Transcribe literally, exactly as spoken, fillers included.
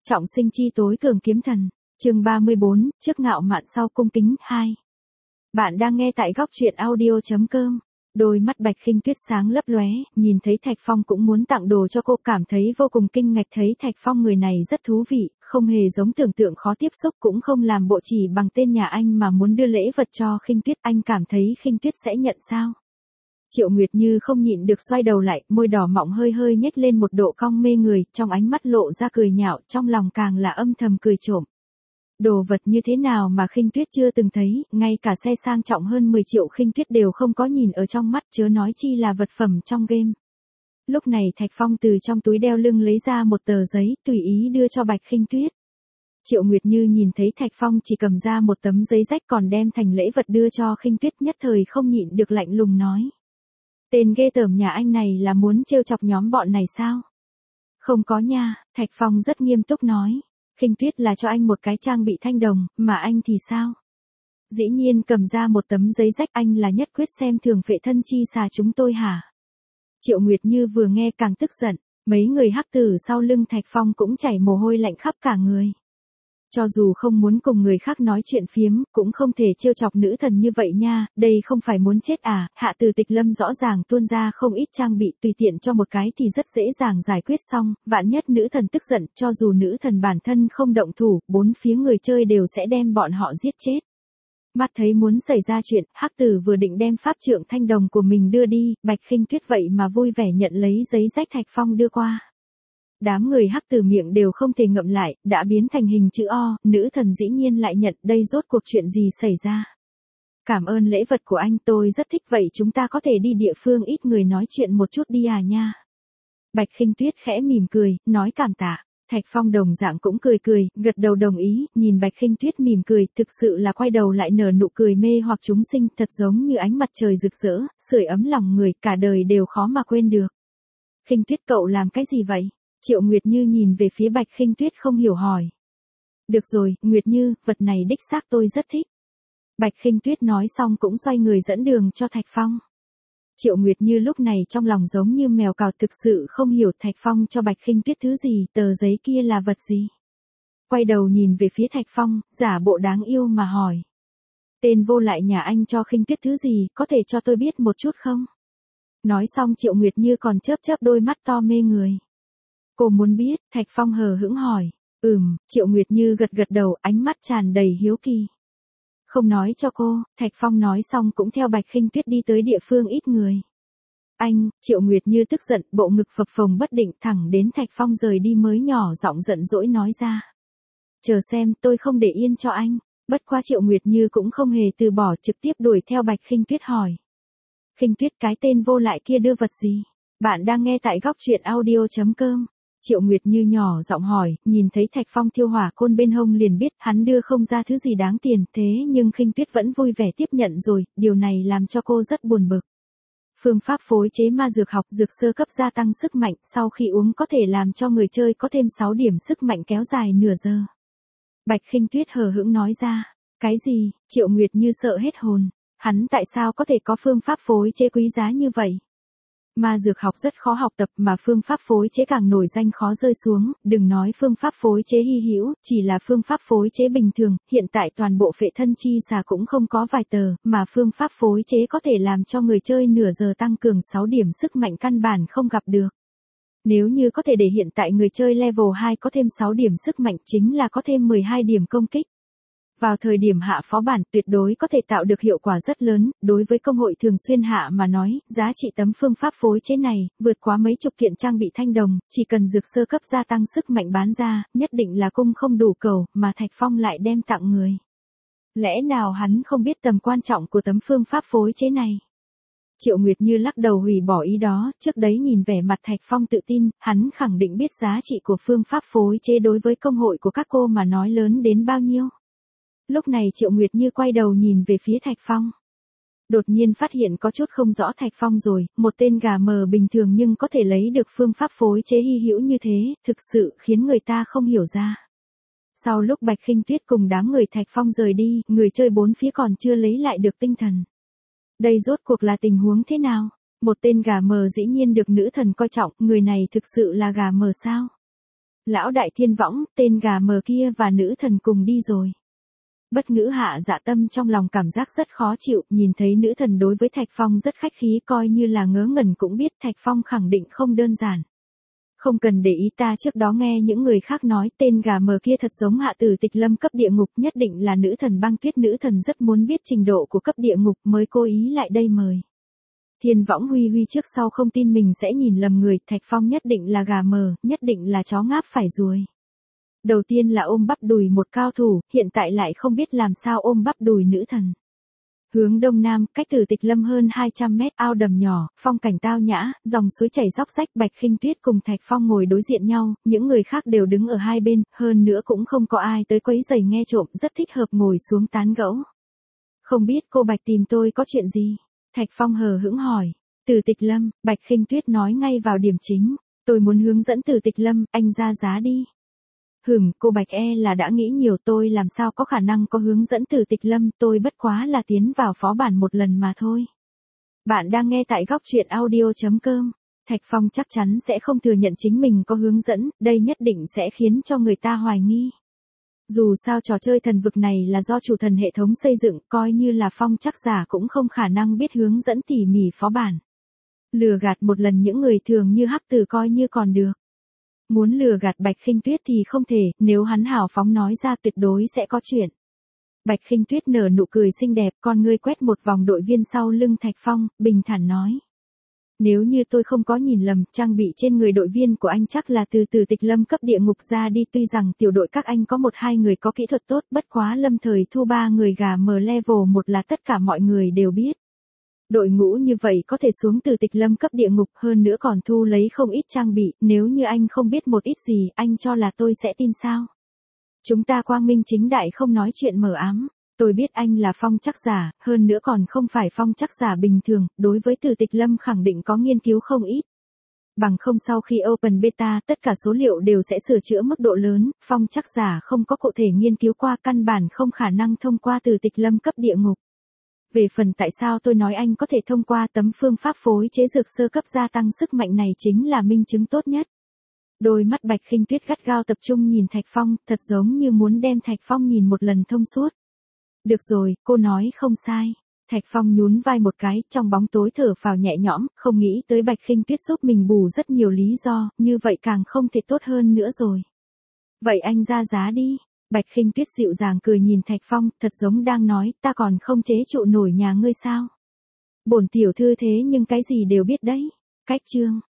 Trọng sinh chi tối cường kiếm thần. Chương ba mươi bốn, trước ngạo mạn sau cung kính hai. Bạn đang nghe tại góc truyện audio chấm com. Đôi mắt Bạch Khinh Tuyết sáng lấp lóe, nhìn thấy Thạch Phong cũng muốn tặng đồ cho cô, cảm thấy vô cùng kinh ngạc, thấy Thạch Phong người này rất thú vị, không hề giống tưởng tượng khó tiếp xúc, cũng không làm bộ chỉ bằng tên nhà anh mà muốn đưa lễ vật cho Khinh Tuyết, anh cảm thấy Khinh Tuyết sẽ nhận sao? Triệu Nguyệt Như không nhịn được xoay đầu lại, môi đỏ mọng hơi hơi nhếch lên một độ cong mê người, trong ánh mắt lộ ra cười nhạo, trong lòng càng là âm thầm cười trộm. Đồ vật như thế nào mà Khinh Tuyết chưa từng thấy, ngay cả xe sang trọng hơn mười triệu Khinh Tuyết đều không có nhìn ở trong mắt, chớ nói chi là vật phẩm trong game. Lúc này Thạch Phong từ trong túi đeo lưng lấy ra một tờ giấy, tùy ý đưa cho Bạch Khinh Tuyết. Triệu Nguyệt Như nhìn thấy Thạch Phong chỉ cầm ra một tấm giấy rách còn đem thành lễ vật đưa cho Khinh Tuyết, nhất thời không nhịn được lạnh lùng nói. Tên ghê tởm nhà anh này là muốn trêu chọc nhóm bọn này sao? Không có nha, Thạch Phong rất nghiêm túc nói. Khinh Tuyết là cho anh một cái trang bị thanh đồng, mà anh thì sao? Dĩ nhiên cầm ra một tấm giấy rách, anh là nhất quyết xem thường Phệ Thân Chi Xà chúng tôi hả? Triệu Nguyệt Như vừa nghe càng tức giận, mấy người hắc tử sau lưng Thạch Phong cũng chảy mồ hôi lạnh khắp cả người. Cho dù không muốn cùng người khác nói chuyện phiếm, cũng không thể trêu chọc nữ thần như vậy nha, đây không phải muốn chết à, Hạ Từ Tịch Lâm rõ ràng tuôn ra không ít trang bị, tùy tiện cho một cái thì rất dễ dàng giải quyết xong, vạn nhất nữ thần tức giận, cho dù nữ thần bản thân không động thủ, bốn phía người chơi đều sẽ đem bọn họ giết chết. Mắt thấy muốn xảy ra chuyện, hắc tử vừa định đem pháp trượng thanh đồng của mình đưa đi, Bạch Khinh Tuyết vậy mà vui vẻ nhận lấy giấy rách Thạch Phong đưa qua. Đám người hắc tử miệng đều không thể ngậm lại, đã biến thành hình chữ O, nữ thần dĩ nhiên lại nhận, đây rốt cuộc chuyện gì xảy ra. Cảm ơn lễ vật của anh, tôi rất thích, vậy chúng ta có thể đi địa phương ít người nói chuyện một chút đi à nha. Bạch Khinh Tuyết khẽ mỉm cười, nói cảm tạ. Thạch Phong đồng dạng cũng cười cười, gật đầu đồng ý, nhìn Bạch Khinh Tuyết mỉm cười, thực sự là quay đầu lại nở nụ cười mê hoặc chúng sinh, thật giống như ánh mặt trời rực rỡ, sưởi ấm lòng người, cả đời đều khó mà quên được. Khinh Tuyết cậu làm cái gì vậy? Triệu Nguyệt Như nhìn về phía Bạch Khinh Tuyết không hiểu hỏi. Được rồi, Nguyệt Như, vật này đích xác tôi rất thích. Bạch Khinh Tuyết nói xong cũng xoay người dẫn đường cho Thạch Phong. Triệu Nguyệt Như lúc này trong lòng giống như mèo cào, thực sự không hiểu Thạch Phong cho Bạch Khinh Tuyết thứ gì, tờ giấy kia là vật gì. Quay đầu nhìn về phía Thạch Phong, giả bộ đáng yêu mà hỏi. Tên vô lại nhà anh cho Khinh Tuyết thứ gì, có thể cho tôi biết một chút không? Nói xong Triệu Nguyệt Như còn chớp chớp đôi mắt to mê người. Cô muốn biết, Thạch Phong hờ hững hỏi. Ừm, Triệu Nguyệt Như gật gật đầu, ánh mắt tràn đầy hiếu kỳ. Không nói cho cô, Thạch Phong nói xong cũng theo Bạch Khinh Tuyết đi tới địa phương ít người. Anh, Triệu Nguyệt Như tức giận, bộ ngực phập phồng bất định, thẳng đến Thạch Phong rời đi mới nhỏ giọng giận dỗi nói ra. Chờ xem, tôi không để yên cho anh. Bất quá Triệu Nguyệt Như cũng không hề từ bỏ, trực tiếp đuổi theo Bạch Khinh Tuyết hỏi. Khinh Tuyết, cái tên vô lại kia đưa vật gì? Bạn đang nghe tại góc truyện audio chấm com. Triệu Nguyệt Như nhỏ giọng hỏi, nhìn thấy Thạch Phong thiêu hỏa côn bên hông liền biết hắn đưa không ra thứ gì đáng tiền, thế nhưng Khinh Tuyết vẫn vui vẻ tiếp nhận rồi, điều này làm cho cô rất buồn bực. Phương pháp phối chế ma dược học, dược sơ cấp gia tăng sức mạnh, sau khi uống có thể làm cho người chơi có thêm sáu điểm sức mạnh kéo dài nửa giờ. Bạch Khinh Tuyết hờ hững nói ra, cái gì? Triệu Nguyệt Như sợ hết hồn, hắn tại sao có thể có phương pháp phối chế quý giá như vậy? Ma dược học rất khó học tập mà phương pháp phối chế càng nổi danh khó rơi xuống, đừng nói phương pháp phối chế hy hữu, chỉ là phương pháp phối chế bình thường, hiện tại toàn bộ Phệ Thân Chi Xà cũng không có vài tờ, mà phương pháp phối chế có thể làm cho người chơi nửa giờ tăng cường sáu điểm sức mạnh căn bản không gặp được. Nếu như có thể để hiện tại người chơi level hai có thêm sáu điểm sức mạnh chính là có thêm mười hai điểm công kích. Vào thời điểm hạ phó bản tuyệt đối có thể tạo được hiệu quả rất lớn, đối với công hội thường xuyên hạ mà nói, giá trị tấm phương pháp phối chế này, vượt quá mấy chục kiện trang bị thanh đồng, chỉ cần dược sơ cấp gia tăng sức mạnh bán ra, nhất định là cung không đủ cầu, mà Thạch Phong lại đem tặng người. Lẽ nào hắn không biết tầm quan trọng của tấm phương pháp phối chế này? Triệu Nguyệt Như lắc đầu hủy bỏ ý đó, trước đấy nhìn vẻ mặt Thạch Phong tự tin, hắn khẳng định biết giá trị của phương pháp phối chế đối với công hội của các cô mà nói lớn đến bao nhiêu. Lúc này Triệu Nguyệt Như quay đầu nhìn về phía Thạch Phong. Đột nhiên phát hiện có chút không rõ Thạch Phong rồi, một tên gà mờ bình thường nhưng có thể lấy được phương pháp phối chế hy hữu như thế, thực sự khiến người ta không hiểu ra. Sau lúc Bạch Khinh Tuyết cùng đám người Thạch Phong rời đi, người chơi bốn phía còn chưa lấy lại được tinh thần. Đây rốt cuộc là tình huống thế nào? Một tên gà mờ dĩ nhiên được nữ thần coi trọng, người này thực sự là gà mờ sao? Lão đại thiên võng, tên gà mờ kia và nữ thần cùng đi rồi. Bất ngữ Hạ Dạ Tâm trong lòng cảm giác rất khó chịu, nhìn thấy nữ thần đối với Thạch Phong rất khách khí, coi như là ngớ ngẩn cũng biết Thạch Phong khẳng định không đơn giản. Không cần để ý, ta trước đó nghe những người khác nói tên gà mờ kia thật giống hạ tử Tịch Lâm cấp địa ngục, nhất định là nữ thần băng tuyết, nữ thần rất muốn biết trình độ của cấp địa ngục mới cố ý lại đây mời. Thiên võng huy huy trước sau không tin mình sẽ nhìn lầm người, Thạch Phong nhất định là gà mờ, nhất định là chó ngáp phải ruồi. Đầu tiên là ôm bắp đùi một cao thủ, hiện tại lại không biết làm sao ôm bắp đùi nữ thần. Hướng đông nam, cách Tử Tịch Lâm hơn hai trăm mét, ao đầm nhỏ, phong cảnh tao nhã, dòng suối chảy róc rách, Bạch Khinh Tuyết cùng Thạch Phong ngồi đối diện nhau, những người khác đều đứng ở hai bên, hơn nữa cũng không có ai tới quấy rầy nghe trộm, rất thích hợp ngồi xuống tán gẫu. Không biết cô Bạch tìm tôi có chuyện gì? Thạch Phong hờ hững hỏi. Tử Tịch Lâm, Bạch Khinh Tuyết nói ngay vào điểm chính, tôi muốn hướng dẫn Tử Tịch Lâm, anh ra giá đi. Hửm, cô Bạch e là đã nghĩ nhiều, tôi làm sao có khả năng có hướng dẫn Tử Tịch Lâm, tôi bất quá là tiến vào phó bản một lần mà thôi. Bạn đang nghe tại góc truyện audio chấm com. Thạch Phong chắc chắn sẽ không thừa nhận chính mình có hướng dẫn, đây nhất định sẽ khiến cho người ta hoài nghi. Dù sao trò chơi thần vực này là do chủ thần hệ thống xây dựng, coi như là Phong chắc giả cũng không khả năng biết hướng dẫn tỉ mỉ phó bản. Lừa gạt một lần những người thường như Hắc Tử coi như còn được. Muốn lừa gạt Bạch Khinh Tuyết thì không thể, nếu hắn hào phóng nói ra tuyệt đối sẽ có chuyện. Bạch Khinh Tuyết nở nụ cười xinh đẹp, con ngươi quét một vòng đội viên sau lưng Thạch Phong, bình thản nói. Nếu như tôi không có nhìn lầm, trang bị trên người đội viên của anh chắc là từ Tử Tịch Lâm cấp địa ngục ra đi, tuy rằng tiểu đội các anh có một hai người có kỹ thuật tốt, bất quá lâm thời thu ba người gà mờ level một là tất cả mọi người đều biết. Đội ngũ như vậy có thể xuống Tử Tịch Lâm cấp địa ngục, hơn nữa còn thu lấy không ít trang bị, nếu như anh không biết một ít gì, anh cho là tôi sẽ tin sao? Chúng ta quang minh chính đại không nói chuyện mờ ám, tôi biết anh là Phong chắc giả, hơn nữa còn không phải Phong chắc giả bình thường, đối với Tử Tịch Lâm khẳng định có nghiên cứu không ít. Bằng không sau khi Open Beta tất cả số liệu đều sẽ sửa chữa mức độ lớn, Phong chắc giả không có cụ thể nghiên cứu qua, căn bản không khả năng thông qua Tử Tịch Lâm cấp địa ngục. Về phần tại sao tôi nói anh có thể thông qua tấm phương pháp phối chế dược sơ cấp gia tăng sức mạnh này chính là minh chứng tốt nhất. Đôi mắt Bạch Khinh Tuyết gắt gao tập trung nhìn Thạch Phong, thật giống như muốn đem Thạch Phong nhìn một lần thông suốt. Được rồi, cô nói không sai. Thạch Phong nhún vai một cái, trong bóng tối thở phào nhẹ nhõm, không nghĩ tới Bạch Khinh Tuyết giúp mình bù rất nhiều lý do, như vậy càng không thể tốt hơn nữa rồi. Vậy anh ra giá đi. Bạch Khinh Tuyết dịu dàng cười nhìn Thạch Phong, thật giống đang nói, ta còn không chế trụ nổi nhà ngươi sao? Bổn tiểu thư thế nhưng cái gì đều biết đấy. Cách chương